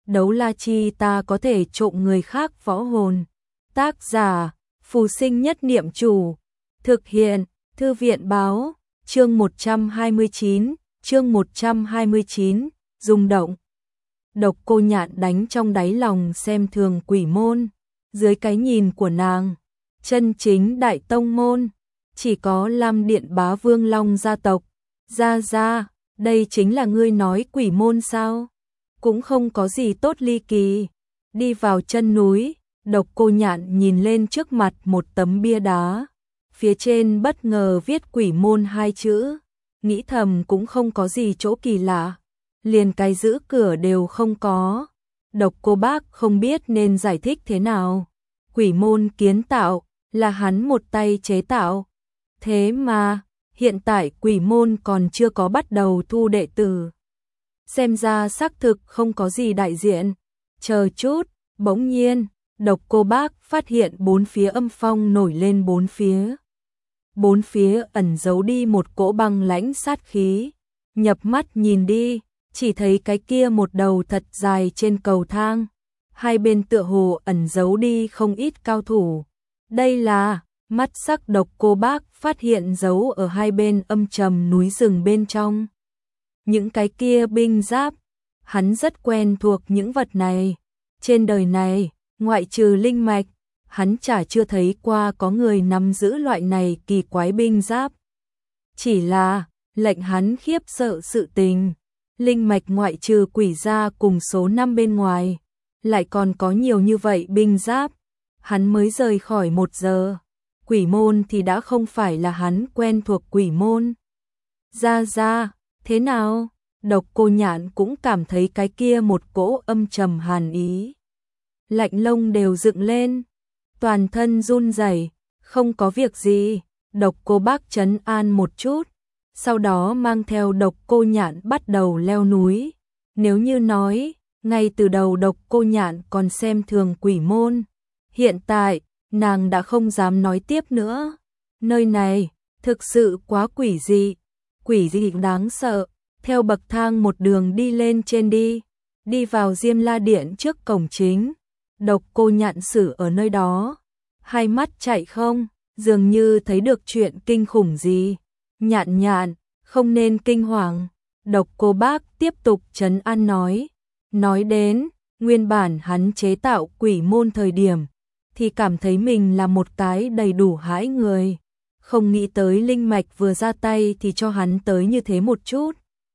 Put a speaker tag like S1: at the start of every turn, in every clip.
S1: đấu la chi ta có thể trộm người khác võ hồn. Tác giả, Phù Sinh Nhất Niệm Chủ. Thực hiện, Thư viện Báo, chương 129, rung động. Độc Cô Nhạn đánh trong đáy lòng xem thường Quỷ Môn, dưới cái nhìn của nàng, chân chính đại tông môn, chỉ có Lam Điện Bá Vương Long gia tộc. Ra, đây chính là ngươi nói Quỷ Môn sao? Cũng không có gì tốt ly kỳ. Đi vào chân núi, Độc Cô Nhạn nhìn lên trước mặt một tấm bia đá, phía trên bất ngờ viết Quỷ Môn hai chữ, nghĩ thầm cũng không có gì chỗ kỳ lạ, liền cái giữ cửa đều không có. Độc Cô Bác không biết nên giải thích thế nào. Quỷ Môn kiến tạo, là hắn một tay chế tạo. Thế mà, hiện tại Quỷ Môn còn chưa có bắt đầu thu đệ tử. Xem ra xác thực không có gì đại diện. Chờ chút, bỗng nhiên, Độc Cô Bác phát hiện bốn phía âm phong nổi lên bốn phía. Bốn phía ẩn giấu đi một cỗ băng lãnh sát khí. Nhập mắt nhìn đi, chỉ thấy cái kia một đầu thật dài trên cầu thang. Hai bên tựa hồ ẩn giấu đi không ít cao thủ. Đây là, mắt sắc Độc Cô Bác phát hiện giấu ở hai bên âm trầm núi rừng bên trong. Những cái kia binh giáp, hắn rất quen thuộc những vật này. Trên đời này, ngoại trừ linh mạch, hắn chả chưa thấy qua có người nắm giữ loại này kỳ quái binh giáp. Chỉ là, lệnh hắn khiếp sợ sự tình, linh mạch ngoại trừ quỷ gia cùng số 5 bên ngoài, lại còn có nhiều như vậy binh giáp. Hắn mới rời khỏi 1 giờ, Quỷ Môn thì đã không phải là hắn quen thuộc Quỷ Môn. Ra, thế nào? Độc Cô Nhạn cũng cảm thấy cái kia một cỗ âm trầm hàn ý. Lạnh lông đều dựng lên, toàn thân run rẩy. Không có việc gì. Độc Cô Bác trấn an một chút, sau đó mang theo Độc Cô Nhạn bắt đầu leo núi. Nếu như nói, ngay từ đầu Độc Cô Nhạn còn xem thường Quỷ Môn, hiện tại, nàng đã không dám nói tiếp nữa. Nơi này, thực sự quá quỷ dị đáng sợ. Theo bậc thang một đường đi lên trên đi vào Diêm La Điện trước cổng chính. Độc Cô Nhạn xử ở nơi đó, hai mắt chạy không, dường như thấy được chuyện kinh khủng gì. Nhạn, không nên kinh hoàng. Độc Cô Bác tiếp tục trấn an nói đến, nguyên bản hắn chế tạo Quỷ Môn thời điểm, thì cảm thấy mình là một cái đầy đủ hãi người. Không nghĩ tới linh mạch vừa ra tay thì cho hắn tới như thế một chút.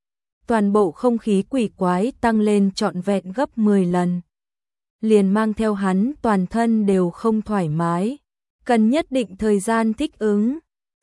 S1: Toàn bộ không khí quỷ quái tăng lên trọn vẹn gấp 10 lần. Liền mang theo hắn toàn thân đều không thoải mái, cần nhất định thời gian thích ứng.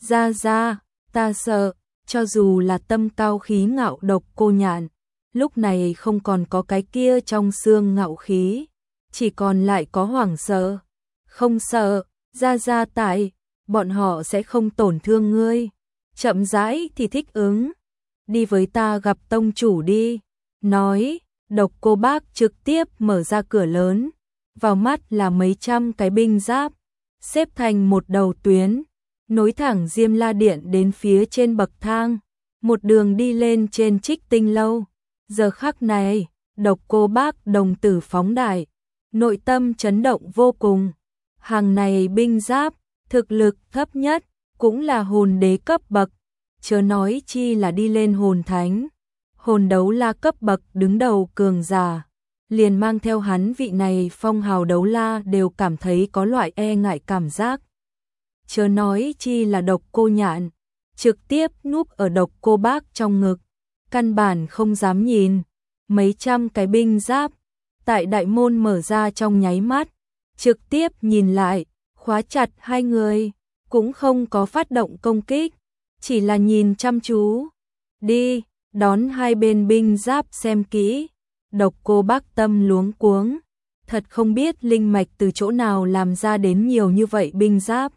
S1: Ra, ta sợ, cho dù là tâm cao khí ngạo Độc Cô Nhạn, lúc này không còn có cái kia trong xương ngạo khí, chỉ còn lại có hoảng sợ. Không sợ, ra tại, bọn họ sẽ không tổn thương ngươi. Chậm rãi thì thích ứng. Đi với ta gặp tông chủ đi. Nói, Độc Cô Bác trực tiếp mở ra cửa lớn. Vào mắt là mấy trăm cái binh giáp, xếp thành một đầu tuyến, nối thẳng Diêm La Điện đến phía trên bậc thang. Một đường đi lên trên Trích Tinh Lâu. Giờ khắc này, Độc Cô Bác đồng tử phóng đại, nội tâm chấn động vô cùng. Hàng này binh giáp, thực lực thấp nhất, cũng là hồn đế cấp bậc, chớ nói chi là đi lên hồn thánh. Hồn đấu la cấp bậc đứng đầu cường giả, liền mang theo hắn vị này phong hào đấu la đều cảm thấy có loại e ngại cảm giác. Chớ nói chi là Độc Cô Nhạn, trực tiếp núp ở Độc Cô Bác trong ngực, căn bản không dám nhìn. Mấy trăm cái binh giáp, tại đại môn mở ra trong nháy mắt, trực tiếp nhìn lại, khóa chặt hai người, cũng không có phát động công kích, chỉ là nhìn chăm chú. Đi, đón hai bên binh giáp xem kỹ. Độc Cô Bác tâm luống cuống, thật không biết linh mạch từ chỗ nào làm ra đến nhiều như vậy binh giáp.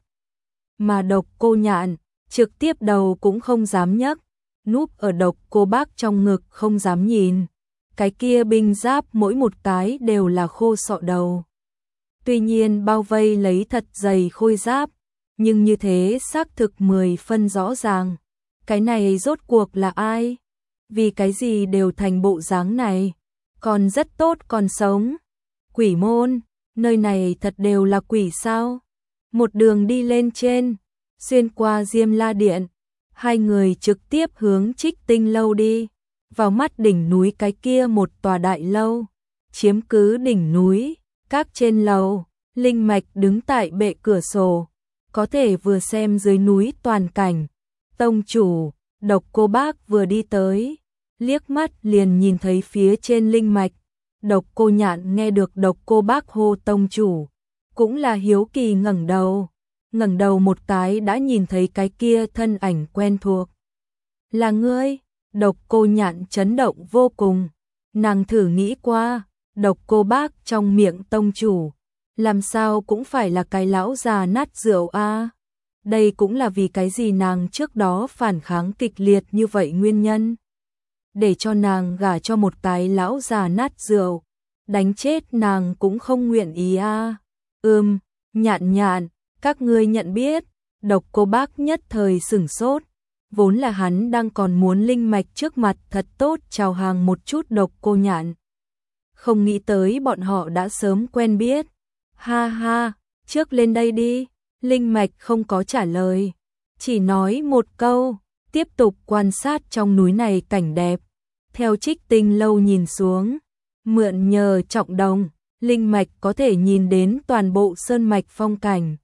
S1: Mà Độc Cô Nhạn, trực tiếp đầu cũng không dám nhấc, núp ở Độc Cô Bác trong ngực không dám nhìn. Cái kia binh giáp mỗi một cái đều là khô sọ đầu. Tuy nhiên bao vây lấy thật dày khôi giáp, nhưng như thế xác thực 10 phân rõ ràng. Cái này rốt cuộc là ai? Vì cái gì đều thành bộ dáng này? còn rất tốt còn sống. Quỷ môn, nơi này thật đều là quỷ sao? Một đường đi lên trên, xuyên qua Diêm La Điện, hai người trực tiếp hướng Trích Tinh lâu đi. Vào mắt đỉnh núi cái kia một tòa đại lâu, chiếm cứ đỉnh núi, các trên lầu, Linh Mạch đứng tại bệ cửa sổ, có thể vừa xem dưới núi toàn cảnh. Tông chủ, Độc Cô Bác vừa đi tới, liếc mắt liền nhìn thấy phía trên Linh Mạch. Độc Cô Nhạn nghe được Độc Cô Bác hô tông chủ, cũng là hiếu kỳ ngẩng đầu một cái đã nhìn thấy cái kia thân ảnh quen thuộc. Là ngươi? Độc Cô Nhạn chấn động vô cùng, nàng thử nghĩ qua, Độc Cô Bác trong miệng tông chủ, làm sao cũng phải là cái lão già nát rượu a. Đây cũng là vì cái gì nàng trước đó phản kháng kịch liệt như vậy nguyên nhân. Để cho nàng gả cho một cái lão già nát rượu, đánh chết nàng cũng không nguyện ý a. Nhạn, các ngươi nhận biết. Độc Cô Bác nhất thời sửng sốt, vốn là hắn đang còn muốn Linh Mạch trước mặt thật tốt chào hàng một chút Độc Cô Nhạn. Không nghĩ tới bọn họ đã sớm quen biết. Ha ha, trước lên đây đi. Linh Mạch không có trả lời, chỉ nói một câu, tiếp tục quan sát trong núi này cảnh đẹp. Theo Trích Tinh lâu nhìn xuống, mượn nhờ trọng đồng, Linh Mạch có thể nhìn đến toàn bộ sơn mạch phong cảnh.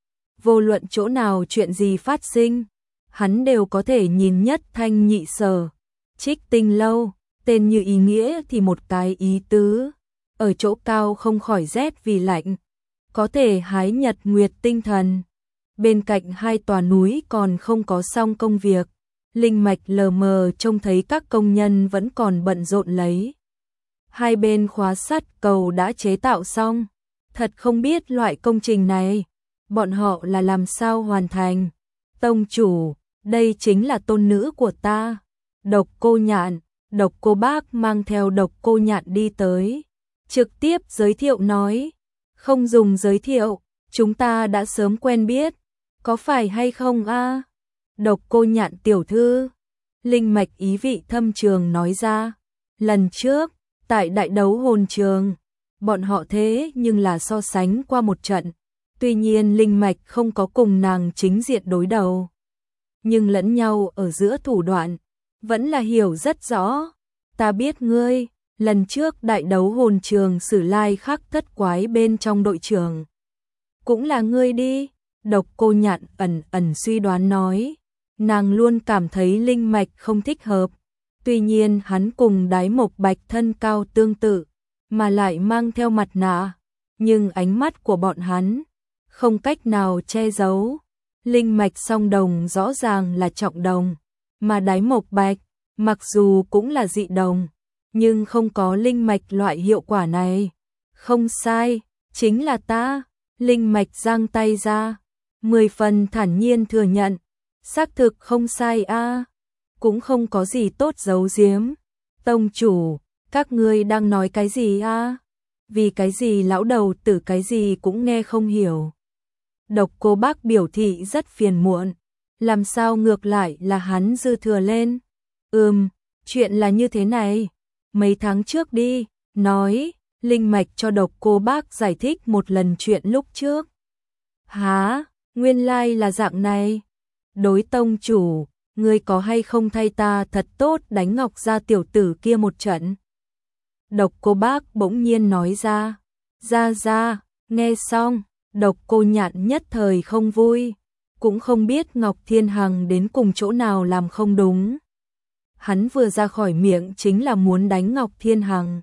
S1: Vô luận chỗ nào chuyện gì phát sinh, hắn đều có thể nhìn nhất thanh nhị sở. Trích Tinh lâu, tên như ý nghĩa thì một cái ý tứ, ở chỗ cao không khỏi rét vì lạnh, có thể hái nhật nguyệt tinh thần. Bên cạnh hai tòa núi còn không có xong công việc, Linh Mạch lờ mờ trông thấy các công nhân vẫn còn bận rộn lấy. Hai bên khóa sắt cầu đã chế tạo xong, thật không biết loại công trình này, bọn họ là làm sao hoàn thành. Tông chủ, đây chính là tôn nữ của ta, Độc Cô Nhạn. Độc Cô Bác mang theo Độc Cô Nhạn đi tới, trực tiếp giới thiệu nói, không dùng giới thiệu, chúng ta đã sớm quen biết, có phải hay không a? Độc Cô Nhạn tiểu thư, Linh Mạch ý vị thâm trường nói ra, lần trước, tại đại đấu hồn trường, bọn họ thế nhưng là so sánh qua một trận, tuy nhiên Linh Mạch không có cùng nàng chính diện đối đầu, nhưng lẫn nhau ở giữa thủ đoạn, vẫn là hiểu rất rõ. Ta biết ngươi, lần trước đại đấu hồn trường Sử Lai Khắc Thất Quái bên trong đội trưởng, cũng là ngươi đi. Độc Cô Nhạn ẩn suy đoán nói, nàng luôn cảm thấy Linh Mạch không thích hợp, tuy nhiên hắn cùng Đái Mộc Bạch thân cao tương tự, mà lại mang theo mặt nạ, nhưng ánh mắt của bọn hắn không cách nào che giấu. Linh Mạch song đồng rõ ràng là trọng đồng, mà Đái Mộc Bạch mặc dù cũng là dị đồng, nhưng không có Linh Mạch loại hiệu quả này. Không sai, chính là ta. Linh Mạch giang tay ra, 10 phần thản nhiên thừa nhận, xác thực không sai a, cũng không có gì tốt giấu giếm. Tông chủ, các ngươi đang nói cái gì a? Vì cái gì lão đầu tử cái gì cũng nghe không hiểu. Độc Cô Bác biểu thị rất phiền muộn, làm sao ngược lại là hắn dư thừa lên. Chuyện là như thế này, mấy tháng trước đi, nói, Linh Mạch cho Độc Cô Bác giải thích một lần chuyện lúc trước. Hả, nguyên lai là dạng này. Đối tông chủ, ngươi có hay không thay ta thật tốt đánh Ngọc Gia tiểu tử kia một trận? Độc Cô Bác bỗng nhiên nói ra. Ra, nghe xong, Độc Cô Nhạn nhất thời không vui, cũng không biết Ngọc Thiên Hằng đến cùng chỗ nào làm không đúng. Hắn vừa ra khỏi miệng chính là muốn đánh Ngọc Thiên Hằng.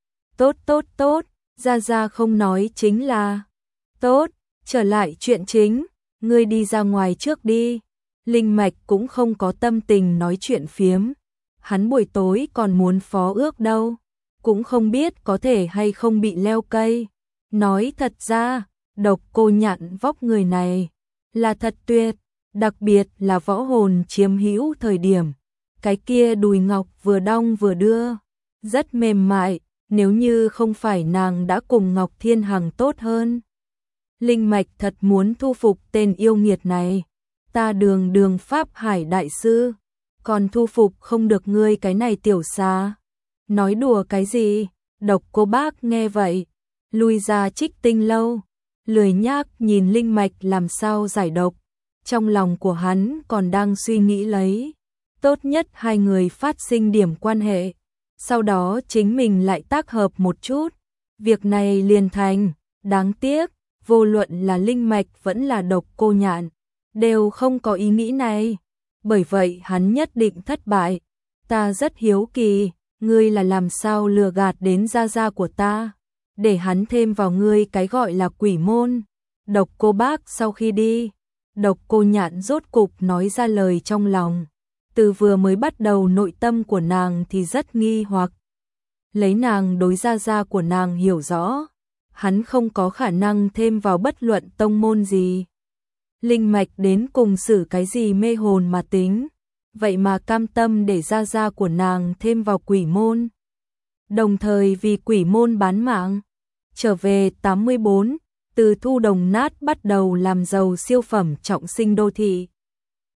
S1: Tốt, ra không nói chính là. Tốt, trở lại chuyện chính, ngươi đi ra ngoài trước đi. Linh Mạch cũng không có tâm tình nói chuyện phiếm. Hắn buổi tối còn muốn phó ước đâu, cũng không biết có thể hay không bị leo cây. Nói thật ra, Độc Cô Nhạn vóc người này là thật tuyệt, đặc biệt là võ hồn chiếm hữu thời điểm. Cái kia đùi ngọc vừa đong vừa đưa, rất mềm mại, nếu như không phải nàng đã cùng Ngọc Thiên Hằng tốt hơn. Linh Mạch thật muốn thu phục tên yêu nghiệt này, ta đường Pháp Hải đại sư, còn thu phục không được ngươi cái này tiểu xà. Nói đùa cái gì, Độc Cô Bác nghe vậy, lui ra Trích Tinh lâu, lười nhác nhìn linh mạch làm sao giải độc. Trong lòng của hắn còn đang suy nghĩ lấy, tốt nhất hai người phát sinh điểm quan hệ, sau đó chính mình lại tác hợp một chút, việc này liền thành. Đáng tiếc, vô luận là linh mạch vẫn là Độc Cô Nhạn, đều không có ý nghĩ này, bởi vậy hắn nhất định thất bại. Ta rất hiếu kỳ, ngươi là làm sao lừa gạt đến gia gia của ta, để hắn thêm vào ngươi cái gọi là quỷ môn. Độc Cô Bác sau khi đi, Độc Cô Nhạn rốt cục nói ra lời trong lòng. Từ vừa mới bắt đầu nội tâm của nàng thì rất nghi hoặc. Lấy nàng đối gia gia của nàng hiểu rõ, hắn không có khả năng thêm vào bất luận tông môn gì. Linh mạch đến cùng xử cái gì mê hồn mà tính, vậy mà cam tâm để gia gia của nàng thêm vào quỷ môn. Đồng thời vì quỷ môn bán mạng. Trở về 84, từ thu đồng nát bắt đầu làm giàu siêu phẩm trọng sinh đô thị.